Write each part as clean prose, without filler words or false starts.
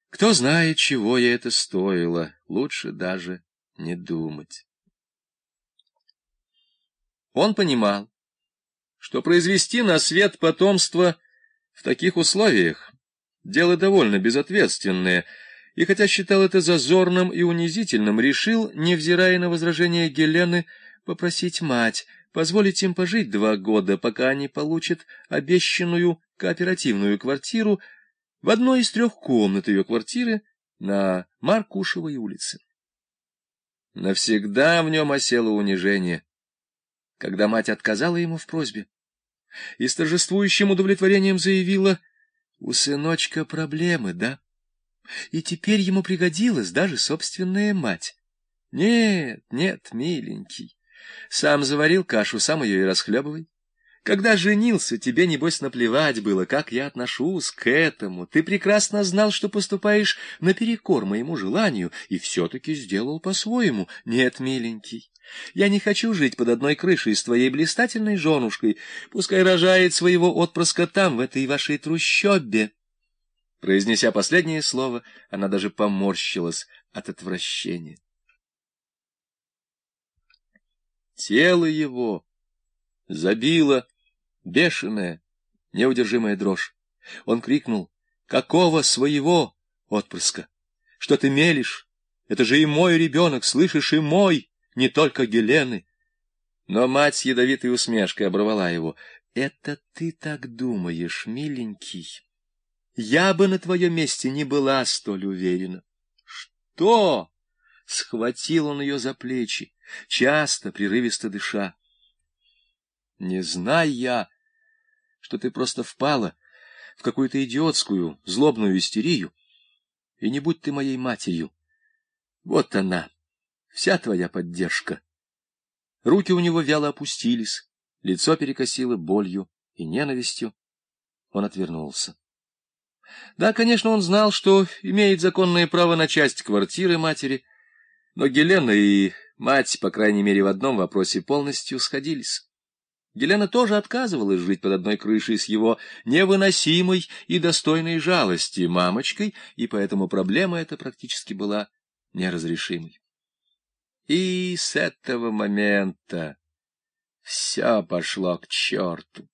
Кто знает, чего ей это стоило, лучше даже не думать. Он понимал, что произвести на свет потомство в таких условиях — дело довольно безответственное, и хотя считал это зазорным и унизительным, решил, невзирая на возражения Гелены, попросить мать позволить им пожить 2 года, пока они получат обещанную кооперативную квартиру в одной из 3 комнат ее квартиры на Маркушевой улице. Навсегда в нем осело унижение, когда мать отказала ему в просьбе и с торжествующим удовлетворением заявила: «У сыночка проблемы, да? И теперь ему пригодилась даже собственная мать». Нет, нет, миленький, сам заварил кашу, сам ее и расхлебывай. Когда женился, тебе, небось, наплевать было, как я отношусь к этому. Ты прекрасно знал, что поступаешь наперекор моему желанию, и все-таки сделал по-своему. Нет, миленький, я не хочу жить под одной крышей с твоей блистательной женушкой. Пускай рожает своего отпрыска там, в этой вашей трущобе. Произнеся последнее слово, она даже поморщилась от отвращения. Тело его забило бешеная, неудержимая дрожь. Он крикнул: «Какого своего отпрыска? Что ты мелешь? Это же и мой ребенок, слышишь, и мой, не только Гелены». Но мать с ядовитой усмешкой оборвала его: «Это ты так думаешь, миленький? Я бы на твоем месте не была столь уверена». «Что?» — схватил он ее за плечи, часто, прерывисто дыша. «Не знаю я, что ты просто впала в какую-то идиотскую, злобную истерию, и не будь ты моей матерью. Вот она, вся твоя поддержка». Руки у него вяло опустились, лицо перекосило болью и ненавистью. Он отвернулся. Да, конечно, он знал, что имеет законное право на часть квартиры матери, но Гелена и мать, по крайней мере, в одном вопросе полностью сходились. Гелена тоже отказывалась жить под одной крышей с его невыносимой и достойной жалости мамочкой, и поэтому проблема эта практически была неразрешимой. И с этого момента все пошло к черту.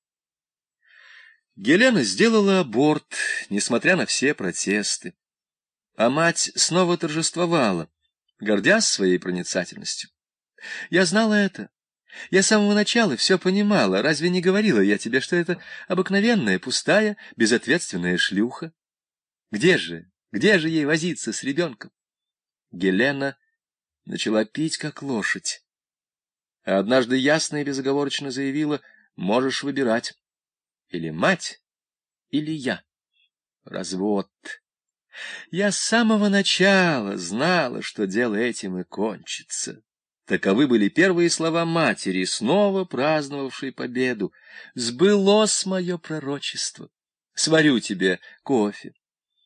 Гелена сделала аборт, несмотря на все протесты, а мать снова торжествовала, гордясь своей проницательностью. Я знала это. Я с самого начала все понимала. Разве не говорила я тебе, что это обыкновенная, пустая, безответственная шлюха? Где же ей возиться с ребенком? Гелена начала пить, как лошадь. А однажды ясно и безоговорочно заявила: можешь выбирать. Или мать, или я. Развод. Я с самого начала знала, что дело этим и кончится. Таковы были первые слова матери, снова праздновавшей победу. «Сбылось мое пророчество. Сварю тебе кофе».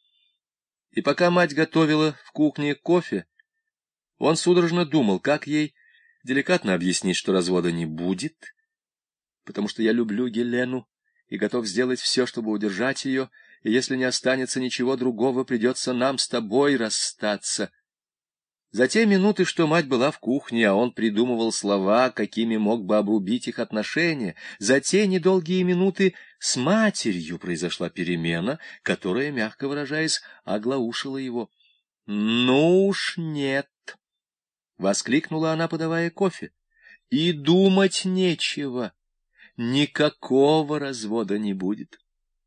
И пока мать готовила в кухне кофе, он судорожно думал, как ей деликатно объяснить, что развода не будет, потому что я люблю Гелену и готов сделать все, чтобы удержать ее, и если не останется ничего другого, придется нам с тобой расстаться. За те минуты, что мать была в кухне, а он придумывал слова, какими мог бы обрубить их отношения, за те недолгие минуты с матерью произошла перемена, которая, мягко выражаясь, оглаушила его. — Ну уж нет! — воскликнула она, подавая кофе. — И думать нечего. Никакого развода не будет.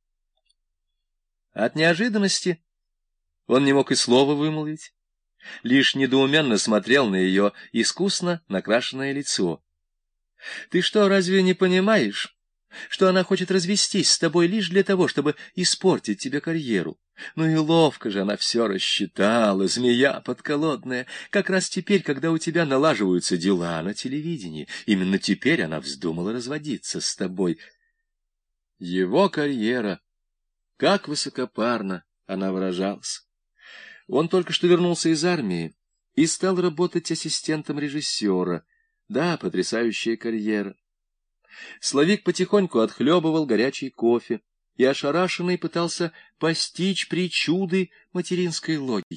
От неожиданности он не мог и слова вымолвить, лишь недоуменно смотрел на ее искусно накрашенное лицо. — Ты что, разве не понимаешь, что она хочет развестись с тобой лишь для того, чтобы испортить тебе карьеру? Ну и ловко же она все рассчитала, змея подколодная. Как раз теперь, когда у тебя налаживаются дела на телевидении, именно теперь она вздумала разводиться с тобой. Его карьера, как высокопарно она выражалась. Он только что вернулся из армии и стал работать ассистентом режиссера. Да, потрясающая карьера. Славик потихоньку отхлебывал горячий кофе, и ошарашенный пытался постичь причуды материнской логики.